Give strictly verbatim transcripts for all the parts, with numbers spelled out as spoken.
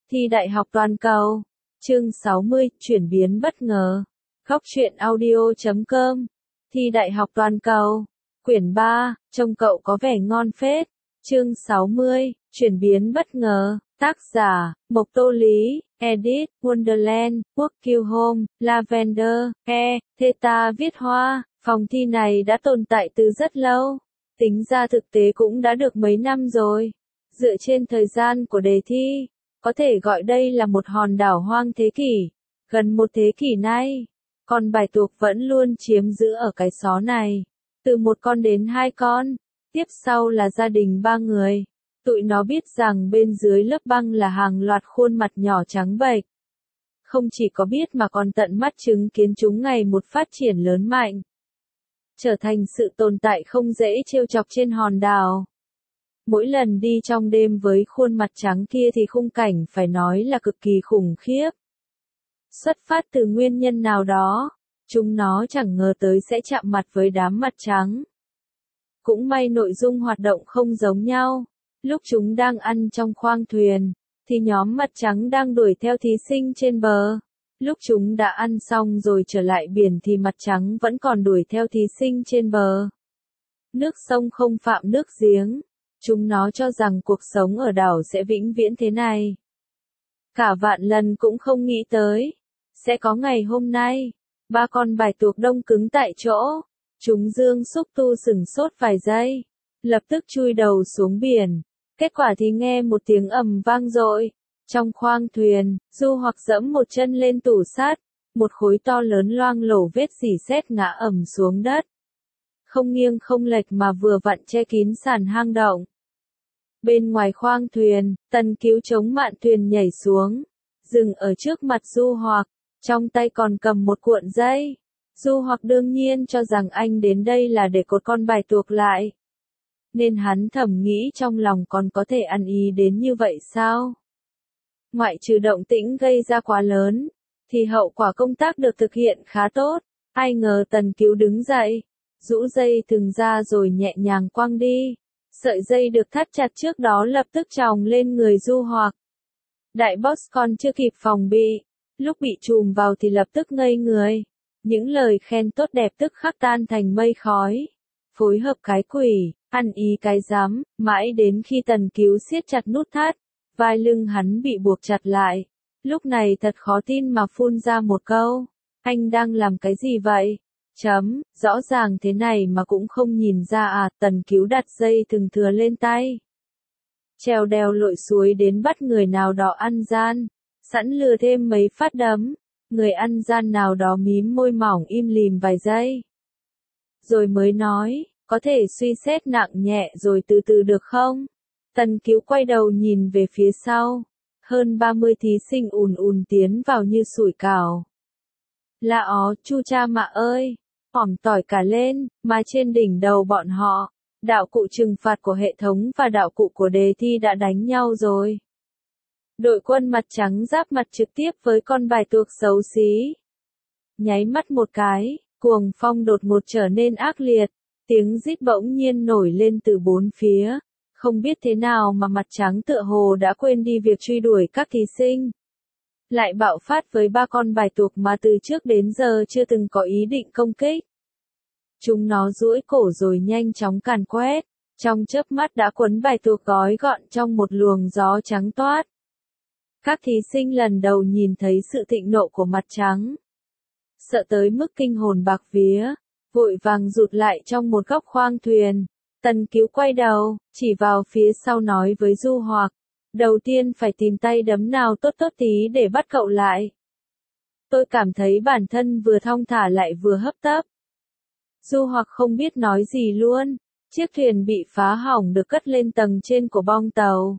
Thi đại học toàn cầu. Chương sáu mươi, chuyển biến bất ngờ. Góc truyện audio chấm com. Thi đại học toàn cầu. Quyển ba, trông cậu có vẻ ngon phết. Chương sáu mươi, chuyển biến bất ngờ. Tác giả, Mộc Tô Lý, Edit, Wonderland, Quốc Kiêu Home, Lavender, E, Theta viết hoa. Phòng thi này đã tồn tại từ rất lâu. Tính ra thực tế cũng đã được mấy năm rồi. Dựa trên thời gian của đề thi, có thể gọi đây là một hòn đảo hoang thế kỷ. Gần một thế kỷ nay, con bạch tuộc vẫn luôn chiếm giữ ở cái xó này. Từ một con đến hai con, tiếp sau là gia đình ba người. Tụi nó biết rằng bên dưới lớp băng là hàng loạt khuôn mặt nhỏ trắng bệch. Không chỉ có biết mà còn tận mắt chứng kiến chúng ngày một phát triển lớn mạnh, trở thành sự tồn tại không dễ trêu chọc trên hòn đảo. Mỗi lần đi trong đêm với khuôn mặt trắng kia thì khung cảnh phải nói là cực kỳ khủng khiếp. Xuất phát từ nguyên nhân nào đó, chúng nó chẳng ngờ tới sẽ chạm mặt với đám mặt trắng. Cũng may nội dung hoạt động không giống nhau. Lúc chúng đang ăn trong khoang thuyền, thì nhóm mặt trắng đang đuổi theo thí sinh trên bờ. Lúc chúng đã ăn xong rồi trở lại biển thì mặt trắng vẫn còn đuổi theo thí sinh trên bờ. Nước sông không phạm nước giếng. Chúng nó cho rằng cuộc sống ở đảo sẽ vĩnh viễn thế này. Cả vạn lần cũng không nghĩ tới sẽ có ngày hôm nay. Ba con bạch tuộc đông cứng tại chỗ. Chúng dương xúc tu sửng sốt vài giây, lập tức chui đầu xuống biển. Kết quả thì nghe một tiếng ầm vang dội. Trong khoang thuyền, Du Hoặc dẫm một chân lên tủ sắt, một khối to lớn loang lổ vết rỉ sét ngã ầm xuống đất. Không nghiêng không lệch mà vừa vặn che kín sàn hang động. Bên ngoài khoang thuyền, Tần Cứu chống mạn thuyền nhảy xuống, dừng ở trước mặt Du Hoặc, trong tay còn cầm một cuộn dây. Du Hoặc đương nhiên cho rằng anh đến đây là để cột con bạch tuộc lại. Nên hắn thầm nghĩ trong lòng còn có thể ăn ý đến như vậy sao? Ngoại trừ động tĩnh gây ra quá lớn, thì hậu quả công tác được thực hiện khá tốt. Ai ngờ Tần Cứu đứng dậy, rũ dây thừng ra rồi nhẹ nhàng quăng đi. Sợi dây được thắt chặt trước đó lập tức tròng lên người Du Hoặc. Đại boss còn chưa kịp phòng bị, lúc bị chùm vào thì lập tức ngây người. Những lời khen tốt đẹp tức khắc tan thành mây khói. Phối hợp cái quỷ, ăn ý cái dám, mãi đến khi Tần Cứu siết chặt nút thắt, vai lưng hắn bị buộc chặt lại. Lúc này thật khó tin mà phun ra một câu. Anh đang làm cái gì vậy? Chấm, rõ ràng thế này mà cũng không nhìn ra à. Tần Cứu đặt dây thừng thừa lên tay, trèo đèo lội suối đến bắt người nào đó ăn gian, sẵn lừa thêm mấy phát đấm. Người ăn gian nào đó mím môi mỏng im lìm vài giây, rồi mới nói, có thể suy xét nặng nhẹ rồi từ từ được không? Tần Cứu quay đầu nhìn về phía sau, hơn ba mươi thí sinh ùn ùn tiến vào như sủi cảo. La ó, chu cha mạ ơi, ỏm tỏi cả lên, mà trên đỉnh đầu bọn họ, đạo cụ trừng phạt của hệ thống và đạo cụ của đề thi đã đánh nhau rồi. Đội quân mặt trắng giáp mặt trực tiếp với con bạch tuộc xấu xí. Nháy mắt một cái, cuồng phong đột ngột trở nên ác liệt, tiếng rít bỗng nhiên nổi lên từ bốn phía. Không biết thế nào mà mặt trắng tựa hồ đã quên đi việc truy đuổi các thí sinh. Lại bạo phát với ba con bạch tuộc mà từ trước đến giờ chưa từng có ý định công kích. Chúng nó duỗi cổ rồi nhanh chóng càn quét, trong chớp mắt đã quấn bạch tuộc gói gọn trong một luồng gió trắng toát. Các thí sinh lần đầu nhìn thấy sự thịnh nộ của mặt trắng, sợ tới mức kinh hồn bạc vía, vội vàng rụt lại trong một góc khoang thuyền. Tần Cứu quay đầu, chỉ vào phía sau nói với Du Hoặc, đầu tiên phải tìm tay đấm nào tốt tốt tí để bắt cậu lại. Tôi cảm thấy bản thân vừa thong thả lại vừa hấp tấp. Du Hoặc không biết nói gì luôn. Chiếc thuyền bị phá hỏng được cất lên tầng trên của bong tàu.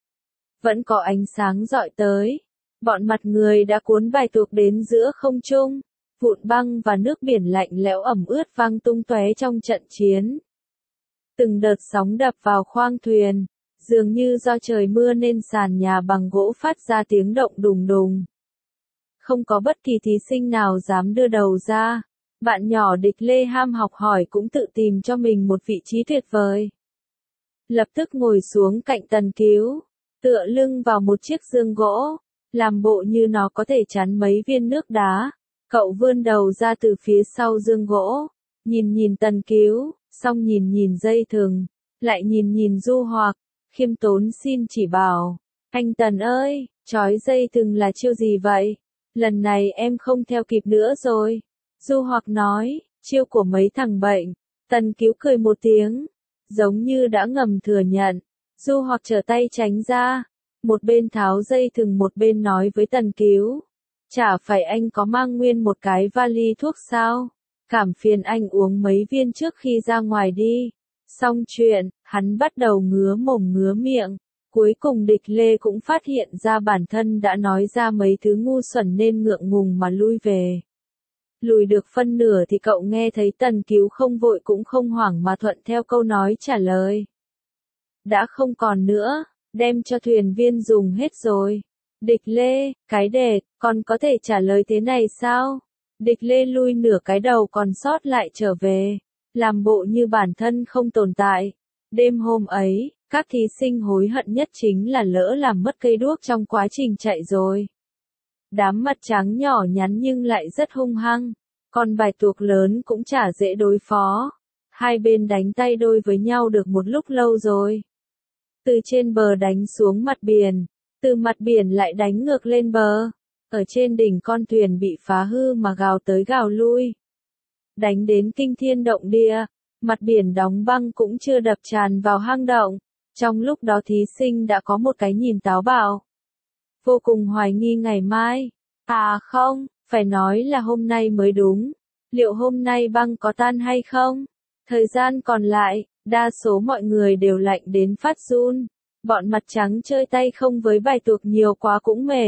Vẫn có ánh sáng rọi tới. Bọn mặt người đã cuốn bạch tuộc đến giữa không trung. Vụn băng và nước biển lạnh lẽo ẩm ướt văng tung tóe trong trận chiến. Từng đợt sóng đập vào khoang thuyền, dường như do trời mưa nên sàn nhà bằng gỗ phát ra tiếng động đùng đùng. Không có bất kỳ thí sinh nào dám đưa đầu ra. Bạn nhỏ Địch Lê ham học hỏi cũng tự tìm cho mình một vị trí tuyệt vời. Lập tức ngồi xuống cạnh Tần Cứu. tựa lưng vào một chiếc giường gỗ, làm bộ như nó có thể chắn mấy viên nước đá. Cậu vươn đầu ra từ phía sau giường gỗ, nhìn nhìn Tần Cứu, xong nhìn nhìn dây thừng, lại nhìn nhìn Du Hoặc, khiêm tốn xin chỉ bảo. Anh Tần ơi, trói dây thừng là chiêu gì vậy? Lần này em không theo kịp nữa rồi. Du Hoặc nói, chiêu của mấy thằng bệnh. Tần Cứu cười một tiếng, giống như đã ngầm thừa nhận. Du Hoặc trở tay tránh ra, một bên tháo dây thừng một bên nói với Tần Cứu. Chả phải anh có mang nguyên một cái vali thuốc sao? Cảm phiền anh uống mấy viên trước khi ra ngoài đi. Xong chuyện, hắn bắt đầu ngứa mồm ngứa miệng. Cuối cùng Địch Lê cũng phát hiện ra bản thân đã nói ra mấy thứ ngu xuẩn nên ngượng ngùng mà lui về. Lùi được phân nửa thì cậu nghe thấy Tần Cứu không vội cũng không hoảng mà thuận theo câu nói trả lời. Đã không còn nữa, đem cho thuyền viên dùng hết rồi. Địch Lê, cái đệt, còn có thể trả lời thế này sao? Địch Lê lui nửa cái đầu còn sót lại trở về, làm bộ như bản thân không tồn tại. Đêm hôm ấy, các thí sinh hối hận nhất chính là lỡ làm mất cây đuốc trong quá trình chạy rồi. Đám mặt trắng nhỏ nhắn nhưng lại rất hung hăng, còn bài tuộc lớn cũng chả dễ đối phó. Hai bên đánh tay đôi với nhau được một lúc lâu rồi. Từ trên bờ đánh xuống mặt biển, từ mặt biển lại đánh ngược lên bờ. Ở trên đỉnh con thuyền bị phá hư mà gào tới gào lui. Đánh đến kinh thiên động địa, mặt biển đóng băng cũng chưa đập tràn vào hang động. Trong lúc đó thí sinh đã có một cái nhìn táo bạo. Vô cùng hoài nghi ngày mai. À không, phải nói là hôm nay mới đúng. Liệu hôm nay băng có tan hay không? Thời gian còn lại, đa số mọi người đều lạnh đến phát run. Bọn mặt trắng chơi tay không với bài tuộc nhiều quá cũng mệt.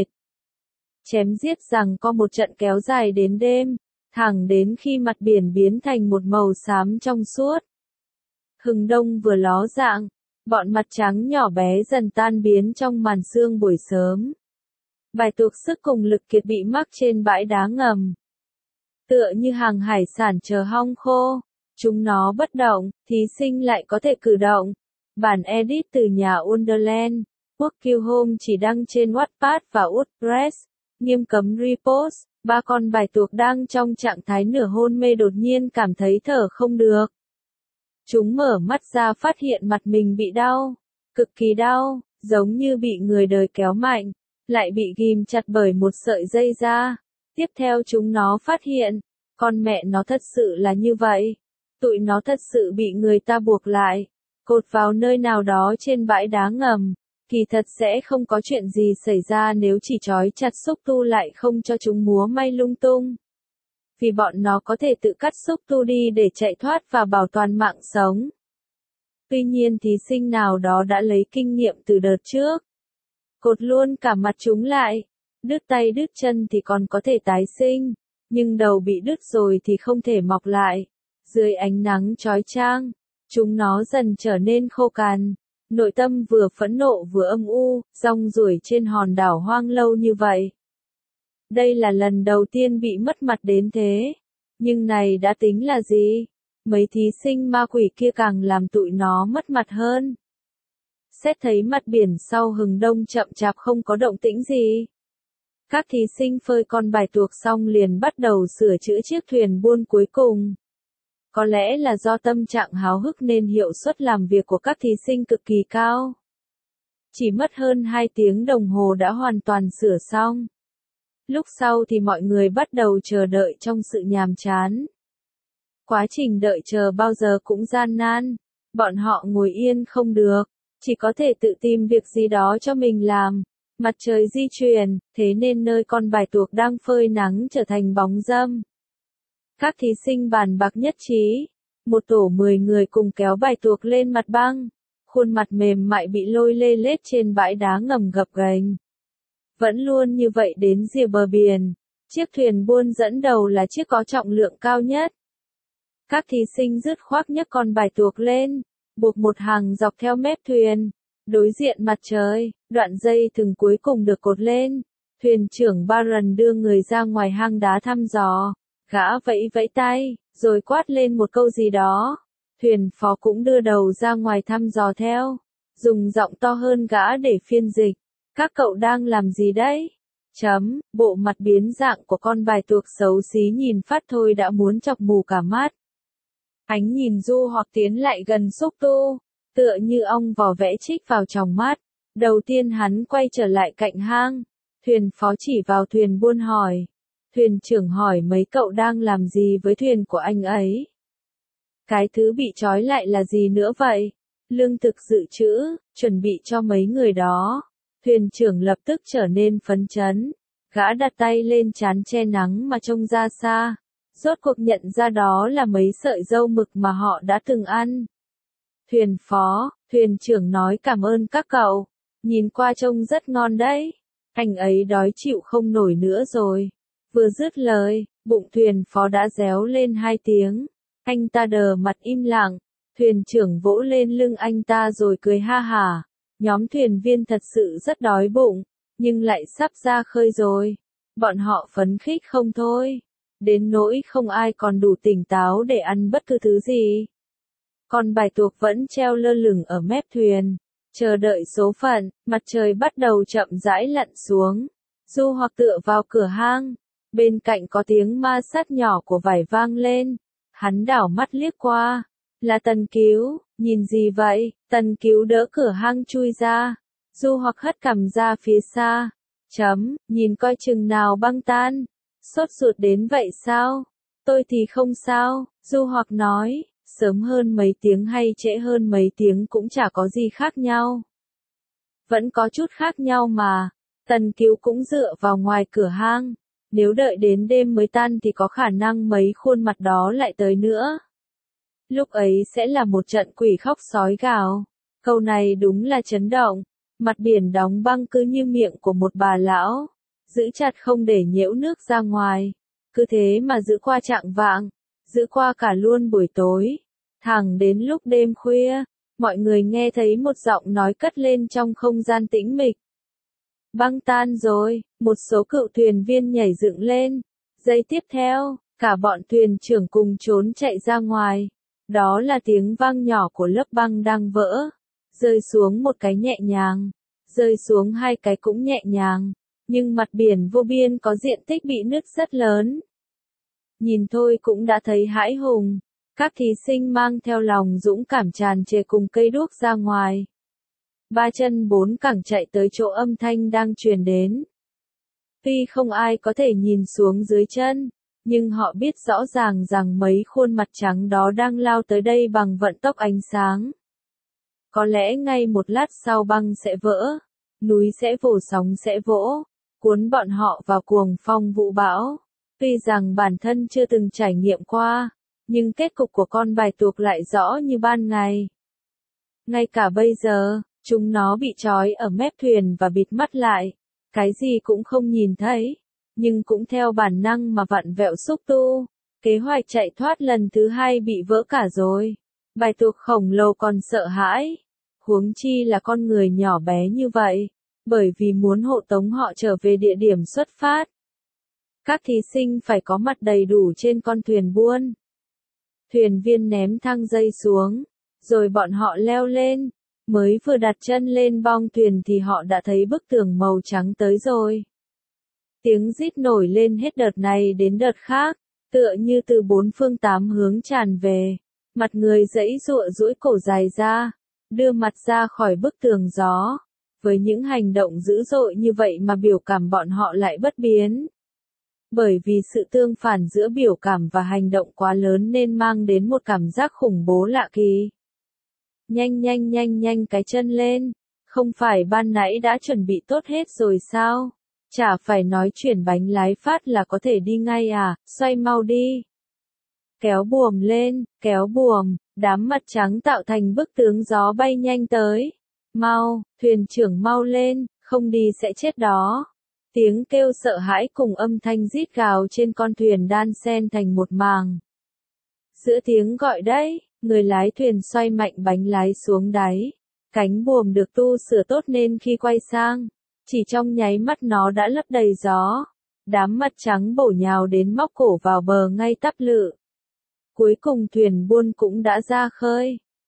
Chém giết rằng có một trận kéo dài đến đêm, thẳng đến khi mặt biển biến thành một màu xám trong suốt. Hừng đông vừa ló dạng, bọn mặt trắng nhỏ bé dần tan biến trong màn sương buổi sớm. Bài tuộc sức cùng lực kiệt bị mắc trên bãi đá ngầm. Tựa như hàng hải sản chờ hong khô, chúng nó bất động, thí sinh lại có thể cử động. Bản edit từ nhà Wonderland, Quốc Kiêu Home chỉ đăng trên Wattpad và WordPress. Nghiêm cấm repost, ba con bài tuộc đang trong trạng thái nửa hôn mê đột nhiên cảm thấy thở không được. Chúng mở mắt ra phát hiện mặt mình bị đau, cực kỳ đau, giống như bị người đời kéo mạnh, lại bị ghim chặt bởi một sợi dây da. Tiếp theo chúng nó phát hiện, con mẹ nó thật sự là như vậy. Tụi nó thật sự bị người ta buộc lại, cột vào nơi nào đó trên bãi đá ngầm. Kỳ thật sẽ không có chuyện gì xảy ra nếu chỉ trói chặt xúc tu lại không cho chúng múa may lung tung. Vì bọn nó có thể tự cắt xúc tu đi để chạy thoát và bảo toàn mạng sống. Tuy nhiên thí sinh nào đó đã lấy kinh nghiệm từ đợt trước. Cột luôn cả mặt chúng lại. Đứt tay đứt chân thì còn có thể tái sinh. Nhưng đầu bị đứt rồi thì không thể mọc lại. Dưới ánh nắng chói chang, chúng nó dần trở nên khô cằn. Nội tâm vừa phẫn nộ vừa âm u, rong ruổi trên hòn đảo hoang lâu như vậy. Đây là lần đầu tiên bị mất mặt đến thế. Nhưng này đã tính là gì? Mấy thí sinh ma quỷ kia càng làm tụi nó mất mặt hơn. Xét thấy mặt biển sau hừng đông chậm chạp không có động tĩnh gì. Các thí sinh phơi con bài tuộc xong liền bắt đầu sửa chữa chiếc thuyền buôn cuối cùng. Có lẽ là do tâm trạng háo hức nên hiệu suất làm việc của các thí sinh cực kỳ cao. Chỉ mất hơn hai tiếng đồng hồ đã hoàn toàn sửa xong. Lúc sau thì mọi người bắt đầu chờ đợi trong sự nhàm chán. Quá trình đợi chờ bao giờ cũng gian nan. Bọn họ ngồi yên không được, chỉ có thể tự tìm việc gì đó cho mình làm. Mặt trời di chuyển, thế nên nơi con bài tuộc đang phơi nắng trở thành bóng râm. Các thí sinh bàn bạc nhất trí. Một tổ mười người cùng kéo bài tuộc lên mặt băng. Khuôn mặt mềm mại bị lôi lê lết trên bãi đá ngầm gập ghềnh. Vẫn luôn như vậy đến rìa bờ biển. Chiếc thuyền buôn dẫn đầu là chiếc có trọng lượng cao nhất. Các thí sinh dứt khoát nhấc con bài tuộc lên, buộc một hàng dọc theo mép thuyền. Đối diện mặt trời, đoạn dây thừng cuối cùng được cột lên. Thuyền trưởng Baron đưa người ra ngoài hang đá thăm dò. Gã vẫy vẫy tay, rồi quát lên một câu gì đó. Thuyền phó cũng đưa đầu ra ngoài thăm dò theo. dùng giọng to hơn gã để phiên dịch. Các cậu đang làm gì đấy? Chấm, bộ mặt biến dạng của con bài tuộc xấu xí nhìn phát thôi đã muốn chọc mù cả mắt. Ánh nhìn Du Hoặc tiến lại gần Xúc Tu, tựa như ong vò vẽ chích vào tròng mắt. Đầu tiên hắn quay trở lại cạnh hang. Thuyền phó chỉ vào thuyền buôn hỏi. Thuyền trưởng hỏi mấy cậu đang làm gì với thuyền của anh ấy? Cái thứ bị trói lại là gì nữa vậy? Lương thực dự trữ, chuẩn bị cho mấy người đó. Thuyền trưởng lập tức trở nên phấn chấn. Gã đặt tay lên trán che nắng mà trông ra xa. Rốt cuộc nhận ra đó là mấy sợi dâu mực mà họ đã từng ăn. Thuyền phó, thuyền trưởng nói cảm ơn các cậu. Nhìn qua trông rất ngon đấy. Anh ấy đói chịu không nổi nữa rồi. Vừa dứt lời, bụng thuyền phó đã réo lên hai tiếng. Anh ta đờ mặt im lặng. Thuyền trưởng vỗ lên lưng anh ta rồi cười ha hả. Nhóm thuyền viên thật sự rất đói bụng, nhưng lại sắp ra khơi rồi. Bọn họ phấn khích không thôi. Đến nỗi không ai còn đủ tỉnh táo để ăn bất cứ thứ gì. Con bài tuộc vẫn treo lơ lửng ở mép thuyền. Chờ đợi số phận, mặt trời bắt đầu chậm rãi lặn xuống. Du Hoặc tựa vào cửa hang. Bên cạnh có tiếng ma sát nhỏ của vải vang lên. Hắn đảo mắt liếc qua. Là Tần Cứu, nhìn gì vậy? Tần Cứu đỡ cửa hang chui ra. Du Hoặc hất cằm ra phía xa. Chấm, nhìn coi chừng nào băng tan. Sốt ruột đến vậy sao? Tôi thì không sao, Du Hoặc nói. Sớm hơn mấy tiếng hay trễ hơn mấy tiếng cũng chả có gì khác nhau. Vẫn có chút khác nhau mà. Tần Cứu cũng dựa vào ngoài cửa hang. Nếu đợi đến đêm mới tan thì có khả năng mấy khuôn mặt đó lại tới nữa. Lúc ấy sẽ là một trận quỷ khóc sói gào. Câu này đúng là chấn động. Mặt biển đóng băng cứ như miệng của một bà lão. Giữ chặt không để nhiễu nước ra ngoài. Cứ thế mà giữ qua chạng vạng. Giữ qua cả luôn buổi tối. Thẳng đến lúc đêm khuya, mọi người nghe thấy một giọng nói cất lên trong không gian tĩnh mịch. Băng tan rồi, một số cựu thuyền viên nhảy dựng lên. Giây tiếp theo, cả bọn thuyền trưởng cùng trốn chạy ra ngoài. Đó là tiếng vang nhỏ của lớp băng đang vỡ. Rơi xuống một cái nhẹ nhàng. Rơi xuống hai cái cũng nhẹ nhàng. Nhưng mặt biển vô biên có diện tích bị nứt rất lớn. Nhìn thôi cũng đã thấy hãi hùng. Các thí sinh mang theo lòng dũng cảm tràn trề cùng cây đuốc ra ngoài. Ba chân bốn cẳng chạy tới chỗ âm thanh đang truyền đến. Tuy không ai có thể nhìn xuống dưới chân, nhưng họ biết rõ ràng rằng mấy khuôn mặt trắng đó đang lao tới đây bằng vận tốc ánh sáng. Có lẽ ngay một lát sau băng sẽ vỡ, núi sẽ vồ sóng sẽ vỗ, cuốn bọn họ vào cuồng phong vũ bão. Tuy rằng bản thân chưa từng trải nghiệm qua, nhưng kết cục của con bài tuộc lại rõ như ban ngày. Ngay cả bây giờ, chúng nó bị trói ở mép thuyền và bịt mắt lại. Cái gì cũng không nhìn thấy. Nhưng cũng theo bản năng mà vặn vẹo Xúc Tu. Kế hoạch chạy thoát lần thứ hai bị vỡ cả rồi. Bài tuộc khổng lồ còn sợ hãi. Huống chi là con người nhỏ bé như vậy. Bởi vì muốn hộ tống họ trở về địa điểm xuất phát. Các thí sinh phải có mặt đầy đủ trên con thuyền buôn. Thuyền viên ném thang dây xuống. Rồi bọn họ leo lên. Mới vừa đặt chân lên bong thuyền thì họ đã thấy bức tường màu trắng tới rồi. Tiếng rít nổi lên hết đợt này đến đợt khác, tựa như từ bốn phương tám hướng tràn về. Mặt người giãy giụa duỗi cổ dài ra, đưa mặt ra khỏi bức tường gió. Với những hành động dữ dội như vậy mà biểu cảm bọn họ lại bất biến. Bởi vì sự tương phản giữa biểu cảm và hành động quá lớn nên mang đến một cảm giác khủng bố lạ kỳ. Nhanh nhanh nhanh nhanh cái chân lên, không phải ban nãy đã chuẩn bị tốt hết rồi sao? Chả phải nói chuyển bánh lái phát là có thể đi ngay à, xoay mau đi. Kéo buồm lên, kéo buồm, đám mặt trắng tạo thành bức tướng gió bay nhanh tới. Mau, thuyền trưởng mau lên, không đi sẽ chết đó. Tiếng kêu sợ hãi cùng âm thanh rít gào trên con thuyền đan xen thành một màng. Giữa tiếng gọi đấy, người lái thuyền xoay mạnh bánh lái xuống đáy. Cánh buồm được tu sửa tốt nên khi quay sang, chỉ trong nháy mắt nó đã lấp đầy gió. Đám mặt trắng bổ nhào đến móc cổ vào bờ ngay tắp lự. Cuối cùng thuyền buôn cũng đã ra khơi.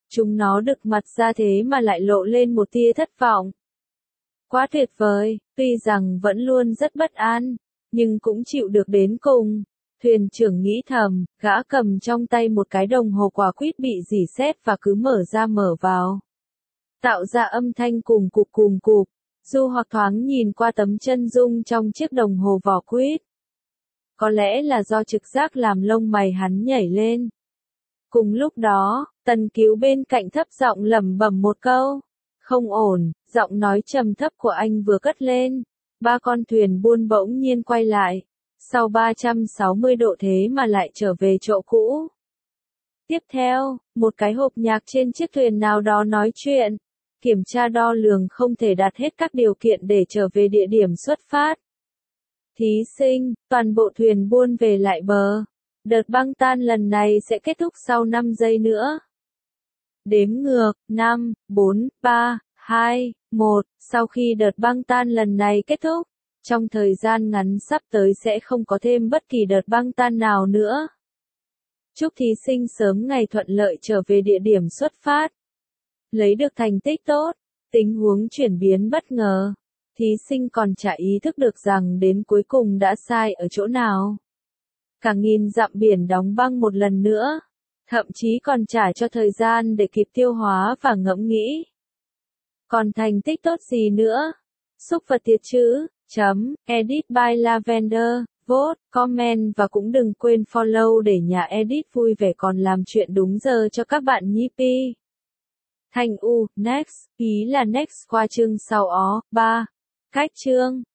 Chúng nó đực mặt ra thế mà lại lộ lên một tia thất vọng. Quá tuyệt vời, tuy rằng vẫn luôn rất bất an, nhưng cũng chịu được đến cùng. Thuyền trưởng nghĩ thầm, gã cầm trong tay một cái đồng hồ quả quýt bị rỉ sét và cứ mở ra mở vào. Tạo ra âm thanh cùm cụp cùm cụp. Du Hoặc thoáng nhìn qua tấm chân dung trong chiếc đồng hồ vỏ quýt. Có lẽ là do trực giác làm lông mày hắn nhảy lên. Cùng lúc đó, Tần Cứu bên cạnh thấp giọng lẩm bẩm một câu. Không ổn, giọng nói trầm thấp của anh vừa cất lên. Ba con thuyền buôn bỗng nhiên quay lại. Sau ba trăm sáu mươi độ thế mà lại trở về chỗ cũ. Tiếp theo, một cái hộp nhạc trên chiếc thuyền nào đó nói chuyện. Kiểm tra đo lường không thể đạt hết các điều kiện để trở về địa điểm xuất phát. Thí sinh, toàn bộ thuyền buôn về lại bờ. Đợt băng tan lần này sẽ kết thúc sau năm giây nữa. Đếm ngược, năm, bốn, ba, hai, một, sau khi đợt băng tan lần này kết thúc, trong thời gian ngắn sắp tới sẽ không có thêm bất kỳ đợt băng tan nào nữa. Chúc thí sinh sớm ngày thuận lợi trở về địa điểm xuất phát. Lấy được thành tích tốt, tình huống chuyển biến bất ngờ. Thí sinh còn chả ý thức được rằng đến cuối cùng đã sai ở chỗ nào. Cả nghìn dặm biển đóng băng một lần nữa. Thậm chí còn trả cho thời gian để kịp tiêu hóa và ngẫm nghĩ. Còn thành tích tốt gì nữa? Xúc vật tiệt chữ, chấm, edit by Lavender, vote, comment và cũng đừng quên follow để nhà edit vui vẻ còn làm chuyện đúng giờ cho các bạn nhé pi. Thành U, next, ý là next qua chương sau ó, ba. Cách chương